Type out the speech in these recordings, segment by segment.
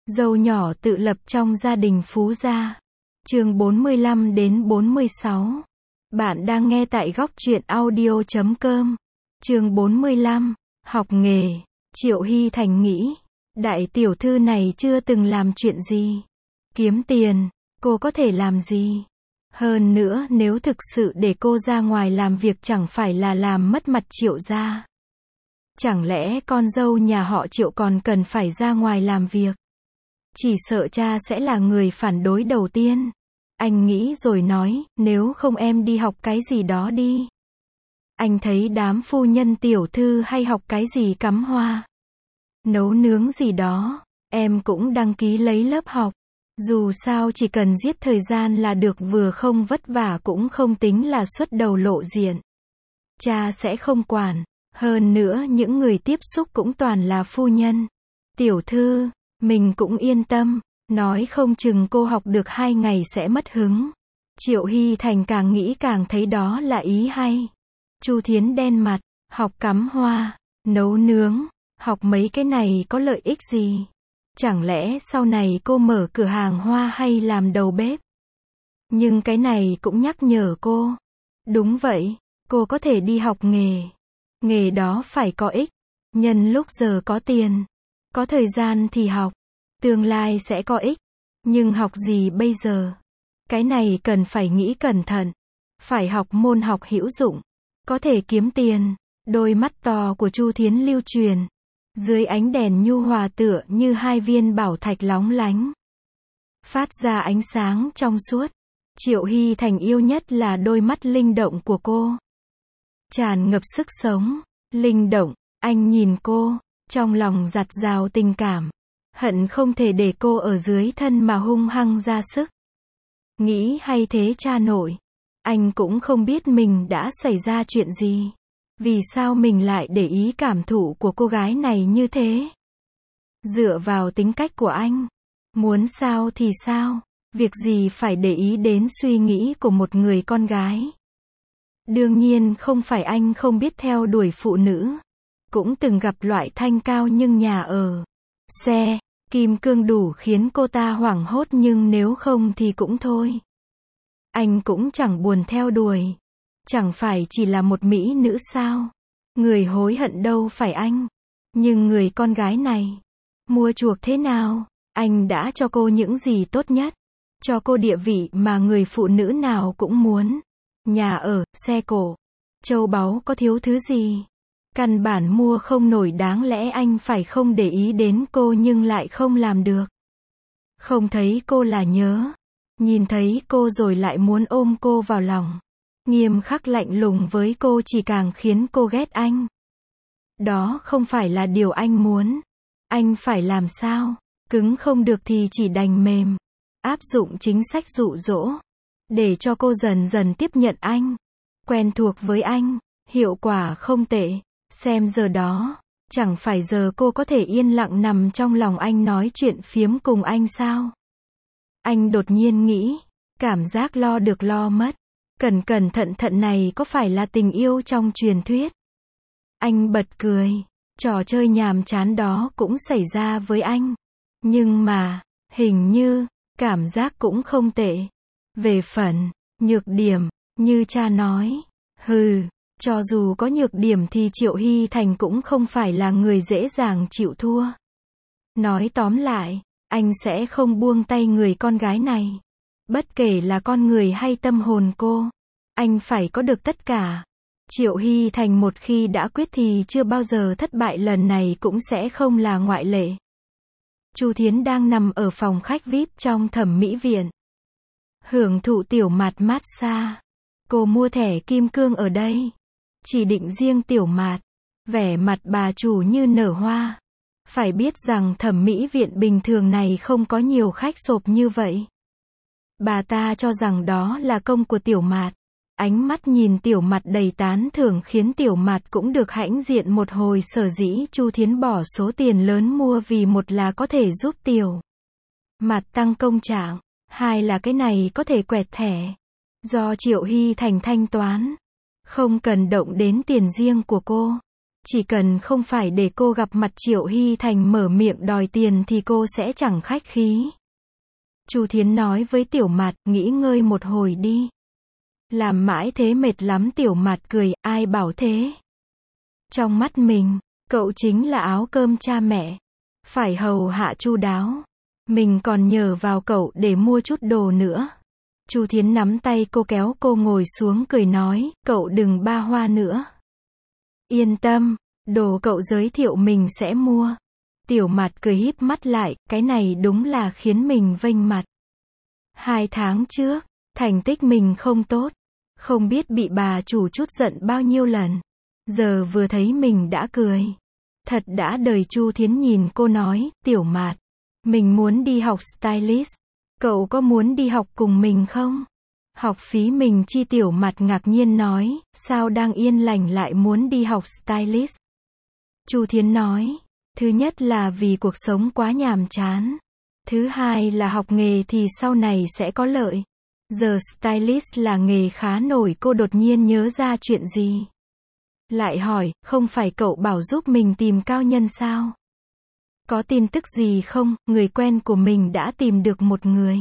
Dâu nhỏ tự lập trong gia đình phú gia. Chương 45 đến 46. Bạn đang nghe tại góc truyện audio.com. Chương 45. Học nghề. Triệu Hy Thành nghĩ, đại tiểu thư này chưa từng làm chuyện gì. Kiếm tiền, cô có thể làm gì? Hơn nữa nếu thực sự để cô ra ngoài làm việc chẳng phải là làm mất mặt Triệu gia. Chẳng lẽ con dâu nhà họ Triệu còn cần phải ra ngoài làm việc? Chỉ sợ cha sẽ là người phản đối đầu tiên. Anh nghĩ rồi nói, nếu không em đi học cái gì đó đi. Anh thấy đám phu nhân tiểu thư hay học cái gì cắm hoa, nấu nướng gì đó, em cũng đăng ký lấy lớp học. Dù sao chỉ cần giết thời gian là được, vừa không vất vả cũng không tính là xuất đầu lộ diện. Cha sẽ không quản, hơn nữa những người tiếp xúc cũng toàn là phu nhân, tiểu thư, mình cũng yên tâm, nói không chừng cô học được 2 ngày sẽ mất hứng. Triệu Hy Thành càng nghĩ càng thấy đó là ý hay. Chu Thiến đen mặt, học cắm hoa, nấu nướng, học mấy cái này có lợi ích gì? Chẳng lẽ sau này cô mở cửa hàng hoa hay làm đầu bếp? Nhưng cái này cũng nhắc nhở cô. Đúng vậy, cô có thể đi học nghề. Nghề đó phải có ích. Nhân lúc giờ có tiền, có thời gian thì học. Tương lai sẽ có ích. Nhưng học gì bây giờ? Cái này cần phải nghĩ cẩn thận. Phải học môn học hữu dụng, có thể kiếm tiền. Đôi mắt to của Chu Thiến lưu truyền. Dưới ánh đèn nhu hòa tựa như 2 viên bảo thạch lóng lánh, phát ra ánh sáng trong suốt. Triệu Hy Thành yêu nhất là đôi mắt linh động của cô. Tràn ngập sức sống, linh động, anh nhìn cô, trong lòng dạt dào tình cảm. Hận không thể để cô ở dưới thân mà hung hăng ra sức. Nghĩ hay thế cha nội. Anh cũng không biết mình đã xảy ra chuyện gì. Vì sao mình lại để ý cảm thụ của cô gái này như thế? Dựa vào tính cách của anh, muốn sao thì sao, việc gì phải để ý đến suy nghĩ của một người con gái. Đương nhiên không phải anh không biết theo đuổi phụ nữ, cũng từng gặp loại thanh cao nhưng nhà ở, xe, kim cương đủ khiến cô ta hoảng hốt, nhưng nếu không thì cũng thôi. Anh cũng chẳng buồn theo đuổi. Chẳng phải chỉ là một mỹ nữ sao? Người hối hận đâu phải anh. Nhưng người con gái này, mua chuộc thế nào? Anh đã cho cô những gì tốt nhất. Cho cô địa vị mà người phụ nữ nào cũng muốn. Nhà ở, xe cổ, châu báu, có thiếu thứ gì? Căn bản mua không nổi, đáng lẽ anh phải không để ý đến cô nhưng lại không làm được. Không thấy cô là nhớ. Nhìn thấy cô rồi lại muốn ôm cô vào lòng. Nghiêm khắc lạnh lùng với cô chỉ càng khiến cô ghét anh. Đó không phải là điều anh muốn. Anh phải làm sao? Cứng không được thì chỉ đành mềm. Áp dụng chính sách dụ dỗ. Để cho cô dần dần tiếp nhận anh. Quen thuộc với anh. Hiệu quả không tệ. Xem giờ đó. Chẳng phải giờ cô có thể yên lặng nằm trong lòng anh nói chuyện phiếm cùng anh sao? Anh đột nhiên nghĩ. Cảm giác lo được lo mất. Cẩn thận này có phải là tình yêu trong truyền thuyết? Anh bật cười. Trò chơi nhàm chán đó cũng xảy ra với anh. Nhưng mà, hình như, cảm giác cũng không tệ. Về phần, nhược điểm, như cha nói. Cho dù có nhược điểm thì Triệu Hy Thành cũng không phải là người dễ dàng chịu thua. Nói tóm lại, anh sẽ không buông tay người con gái này. Bất kể là con người hay tâm hồn cô, anh phải có được tất cả. Triệu Hy Thành một khi đã quyết thì chưa bao giờ thất bại, lần này cũng sẽ không là ngoại lệ. Chu Thiến đang nằm ở phòng khách VIP trong thẩm mỹ viện. Hưởng thụ tiểu mạt massage. Cô mua thẻ kim cương ở đây. Chỉ định riêng tiểu mạt. Vẻ mặt bà chủ như nở hoa. Phải biết rằng thẩm mỹ viện bình thường này không có nhiều khách sộp như vậy. Bà ta cho rằng đó là công của tiểu mạt. Ánh mắt nhìn tiểu mạt đầy tán thưởng khiến tiểu mạt cũng được hãnh diện một hồi. Sở dĩ Chu Thiến bỏ số tiền lớn mua vì một là có thể giúp tiểu mạt tăng công trạng, hai là cái này có thể quẹt thẻ. Do Triệu Hy Thành thanh toán. Không cần động đến tiền riêng của cô. Chỉ cần không phải để cô gặp mặt Triệu Hy Thành mở miệng đòi tiền thì cô sẽ chẳng khách khí. Chu Thiến nói với Tiểu Mạt, nghỉ ngơi một hồi đi. Làm mãi thế mệt lắm. Tiểu Mạt cười, ai bảo thế. Trong mắt mình, cậu chính là áo cơm cha mẹ. Phải hầu hạ chu đáo. Mình còn nhờ vào cậu để mua chút đồ nữa. Chu Thiến nắm tay cô kéo cô ngồi xuống cười nói, cậu đừng ba hoa nữa. Yên tâm, đồ cậu giới thiệu mình sẽ mua. Tiểu Mạt cười híp mắt lại, cái này đúng là khiến mình vênh mặt. 2 tháng trước, thành tích mình không tốt. Không biết bị bà chủ chút giận bao nhiêu lần. Giờ vừa thấy mình đã cười. Thật đã đời. Chu Thiến nhìn cô nói, Tiểu Mạt, mình muốn đi học stylist. Cậu có muốn đi học cùng mình không? Học phí mình chi. Tiểu Mạt ngạc nhiên nói, sao đang yên lành lại muốn đi học stylist? Chu Thiến nói, thứ nhất là vì cuộc sống quá nhàm chán. Thứ hai là học nghề thì sau này sẽ có lợi. Giờ stylist là nghề khá nổi. Cô đột nhiên nhớ ra chuyện gì. Lại hỏi, không phải cậu bảo giúp mình tìm cao nhân sao? Có tin tức gì không? Người quen của mình đã tìm được một người.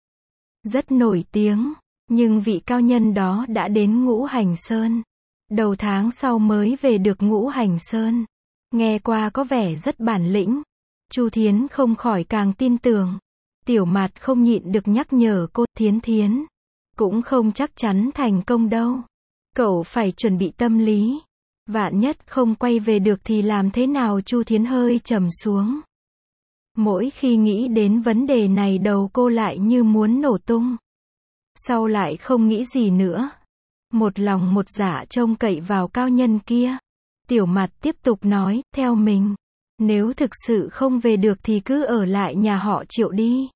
Rất nổi tiếng. Nhưng vị cao nhân đó đã đến Ngũ Hành Sơn. Đầu tháng sau mới về được Ngũ Hành Sơn. Nghe qua có vẻ rất bản lĩnh. Chu Thiến không khỏi càng tin tưởng. Tiểu Mạt không nhịn được nhắc nhở cô, Thiến. Cũng không chắc chắn thành công đâu. Cậu phải chuẩn bị tâm lý. Vạn nhất không quay về được thì làm thế nào? Chu Thiến hơi trầm xuống. Mỗi khi nghĩ đến vấn đề này đầu cô lại như muốn nổ tung. Sau lại không nghĩ gì nữa. Một lòng một dạ trông cậy vào cao nhân kia. Tiểu Mạt tiếp tục nói, theo mình. Nếu thực sự không về được thì cứ ở lại nhà họ Triệu đi.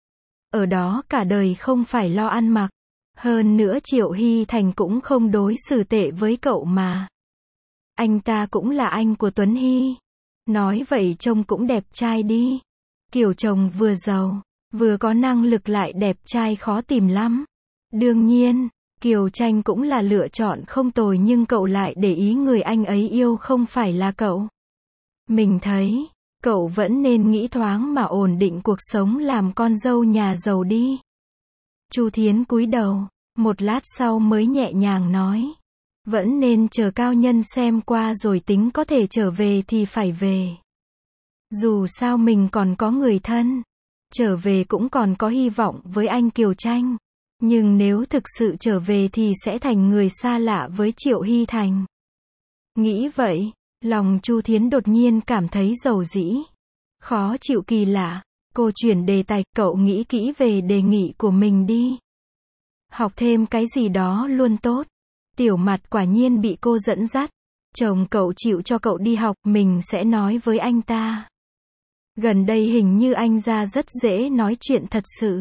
Ở đó cả đời không phải lo ăn mặc. Hơn nữa Triệu Hy Thành cũng không đối xử tệ với cậu mà. Anh ta cũng là anh của Tuấn Hy. Nói vậy trông cũng đẹp trai đi. Kiểu chồng vừa giàu, vừa có năng lực lại đẹp trai khó tìm lắm. Đương nhiên, Kiều Tranh cũng là lựa chọn không tồi nhưng cậu lại để ý người anh ấy yêu không phải là cậu. Mình thấy, cậu vẫn nên nghĩ thoáng mà ổn định cuộc sống làm con dâu nhà giàu đi. Chu Thiến cúi đầu, một lát sau mới nhẹ nhàng nói. Vẫn nên chờ cao nhân xem qua rồi tính, có thể trở về thì phải về. Dù sao mình còn có người thân. Trở về cũng còn có hy vọng với anh Kiều Tranh. Nhưng nếu thực sự trở về thì sẽ thành người xa lạ với Triệu Hy Thành. Nghĩ vậy, lòng Chu Thiến đột nhiên cảm thấy dầu dĩ. Khó chịu kỳ lạ. Cô chuyển đề tài, cậu nghĩ kỹ về đề nghị của mình đi. Học thêm cái gì đó luôn tốt. Tiểu Mạt quả nhiên bị cô dẫn dắt. Chồng cậu chịu cho cậu đi học, mình sẽ nói với anh ta. Gần đây hình như anh ra rất dễ nói chuyện thật sự.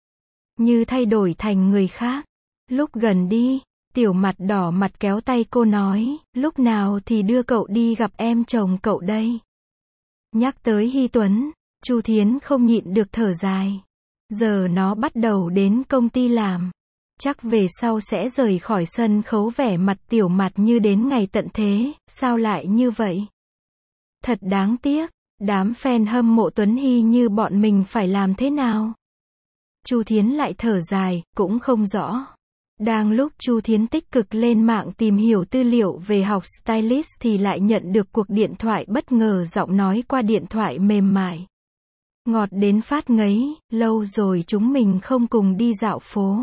Như thay đổi thành người khác. Lúc gần đi, Tiểu Mạt đỏ mặt kéo tay cô nói, lúc nào thì đưa cậu đi gặp em chồng cậu đây. Nhắc tới Hy Tuấn, Chu Thiến không nhịn được thở dài. Giờ nó bắt đầu đến công ty làm. Chắc về sau sẽ rời khỏi sân khấu. Vẻ mặt Tiểu Mạt như đến ngày tận thế, sao lại như vậy? Thật đáng tiếc, đám fan hâm mộ Tuấn Hy như bọn mình phải làm thế nào? Chu Thiến lại thở dài, cũng không rõ. Đang lúc Chu Thiến tích cực lên mạng tìm hiểu tư liệu về học stylist thì lại nhận được cuộc điện thoại bất ngờ, giọng nói qua điện thoại mềm mại. Ngọt đến phát ngấy, lâu rồi chúng mình không cùng đi dạo phố.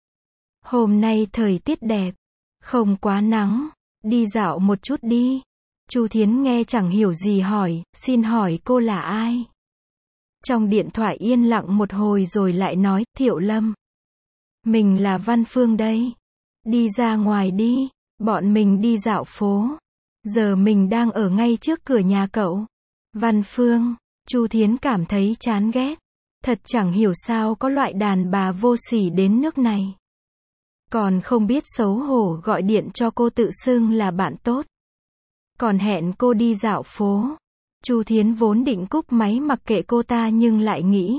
Hôm nay thời tiết đẹp, không quá nắng, đi dạo một chút đi. Chu Thiến nghe chẳng hiểu gì hỏi, xin hỏi cô là ai? Trong điện thoại yên lặng một hồi rồi lại nói, Thiệu Lâm. Mình là Văn Phương đây. Đi ra ngoài đi, bọn mình đi dạo phố. Giờ mình đang ở ngay trước cửa nhà cậu. Văn Phương, Chu Thiến cảm thấy chán ghét. Thật chẳng hiểu sao có loại đàn bà vô sỉ đến nước này. Còn không biết xấu hổ gọi điện cho cô tự xưng là bạn tốt. Còn hẹn cô đi dạo phố. Chu Thiến vốn định cúp máy mặc kệ cô ta nhưng lại nghĩ.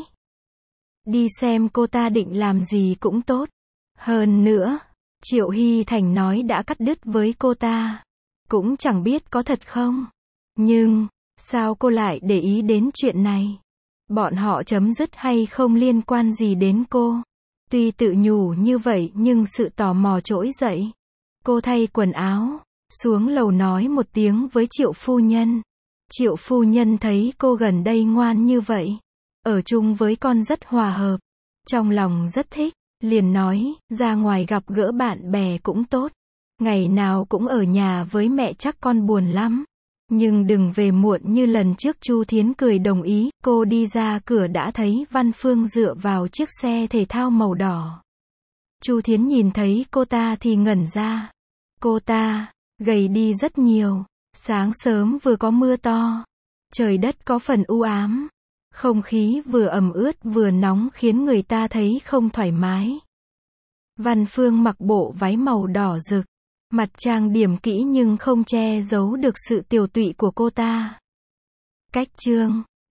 Đi xem cô ta định làm gì cũng tốt. Hơn nữa, Triệu Hy Thành nói đã cắt đứt với cô ta. Cũng chẳng biết có thật không. Nhưng, sao cô lại để ý đến chuyện này? Bọn họ chấm dứt hay không liên quan gì đến cô. Tuy tự nhủ như vậy nhưng sự tò mò trỗi dậy. Cô thay quần áo, xuống lầu nói một tiếng với Triệu phu nhân. Triệu phu nhân thấy cô gần đây ngoan như vậy, ở chung với con rất hòa hợp, trong lòng rất thích, liền nói, ra ngoài gặp gỡ bạn bè cũng tốt. Ngày nào cũng ở nhà với mẹ chắc con buồn lắm. Nhưng đừng về muộn như lần trước. Chu Thiến cười đồng ý. Cô đi ra cửa đã thấy Văn Phương dựa vào chiếc xe thể thao màu đỏ. Chu Thiến nhìn thấy cô ta thì ngẩn ra. Cô ta gầy đi rất nhiều. Sáng sớm vừa có mưa to, trời đất có phần u ám, không khí vừa ẩm ướt vừa nóng khiến người ta thấy không thoải mái. Văn Phương mặc bộ váy màu đỏ rực, mặt trang điểm kỹ nhưng không che giấu được sự tiều tụy của cô ta. Cách chương